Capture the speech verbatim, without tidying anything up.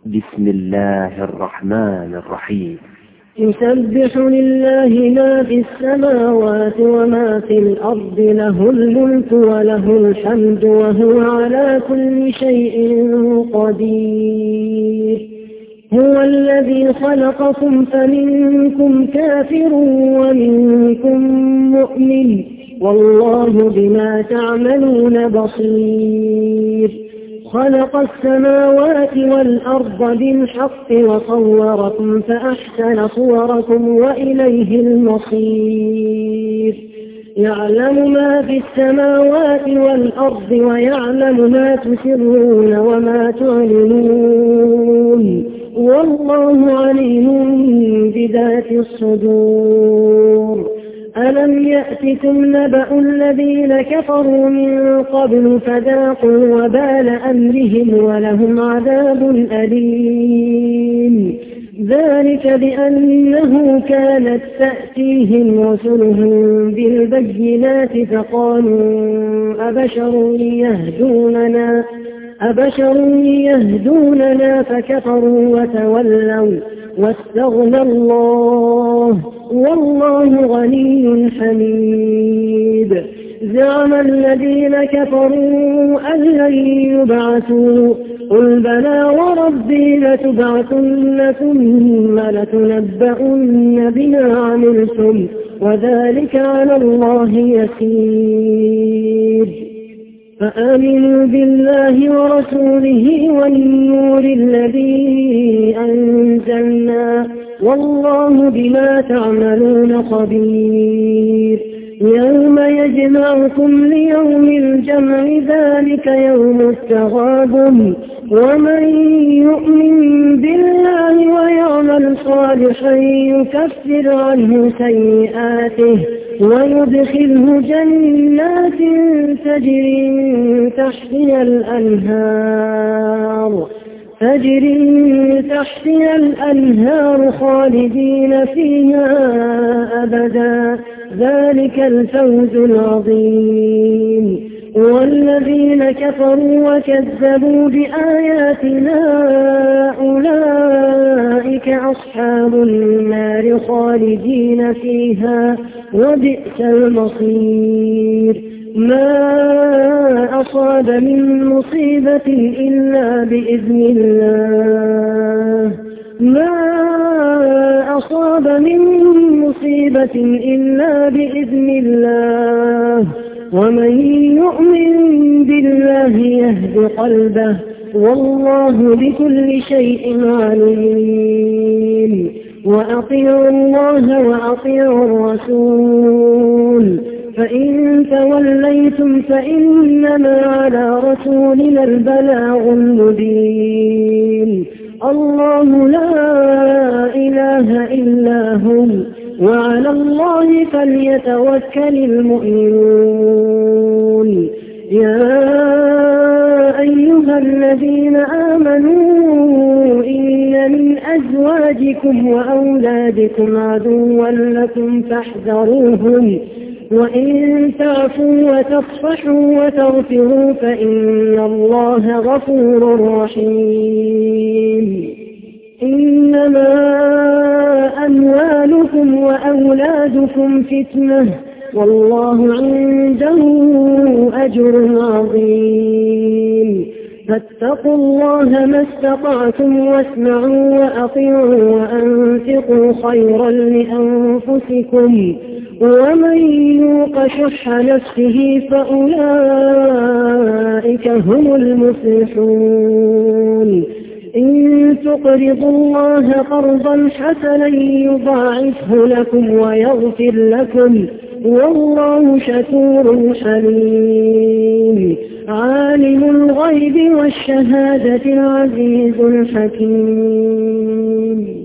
بسم الله الرحمن الرحيم. يسبح لله ما في السماوات وما في الأرض، له الملك وله الحمد وهو على كل شيء قدير. هو الذي خلقكم فمنكم كافر ومنكم مؤمن، والله بما تعملون بصير. خلق السماوات والأرض بالحق وصوركم فأحسن صوركم وإليه المصير. يعلم ما في السماوات والأرض ويعلم ما تسرون وما تعلنون، والله عليم بذات الصدور. ألم يأتكم نبأ الذين كفروا من قبل فذاقوا وبال أمرهم ولهم عذاب أليم. ذلك بأنه كانت تأتيهم رسلهم بالبينات فقالوا أبشر يهدوننا أبشر يهدوننا فكفروا وتولوا واستغنى الله، والله غني حميد. زعم الذين كفروا أن لن يبعثوا، قل بلى وربي لتبعثن ثم لتنبؤن بما عملتم وذلك على الله يسير. فآمنوا بالله ورسوله والنور الذي أنزلنا، والله بما تعملون خبير. يوم يجمعكم ليوم الجمع ذلك يوم التغابن، ومن يؤمن بالله ويعمل صالحا يكفر عنه سيئاته ويدخله جنات تجري من تحتها الأنهار تجري من تحتها الأنهار خالدين فيها أبدا، ذلك الفوز العظيم. والذين كفروا وكذبوا بآياتنا أولئك أصحاب النار خالدين فيها وبئس المصير. ما أصاب من مصيبة إلا بإذن الله ما أصاب من مصيبة إلا بإذن الله ومن يؤمن بالله يهد قلبه، والله بكل شيء عليم. وأطيعوا الله وأطيعوا الرسول، فإن توليتم فإنما على رسولنا البلاغ المبين. الله لا إله إلا هو، وعلى الله فليتوكل المؤمنون. يا أيها الذين آمنوا إن من أزواجكم وأولادكم عدوا لكم فاحذروهم، وإن تعفوا وتصفحوا وتغفروا فإن الله غفور رحيم. إنما أموالكم وأولادكم فتنة، والله عنده أجر عظيم. فاتقوا الله ما استطعتم واسمعوا وأطيعوا وأنفقوا خيرا لأنفسكم، ومن يوق شح نفسه فأولئك هم المفلحون. إن تقرضوا الله قرضا حسنا يضاعفه لكم ويغفر لكم، والله شكور حليم. عالم الغيب والشهادة العزيز الحكيم.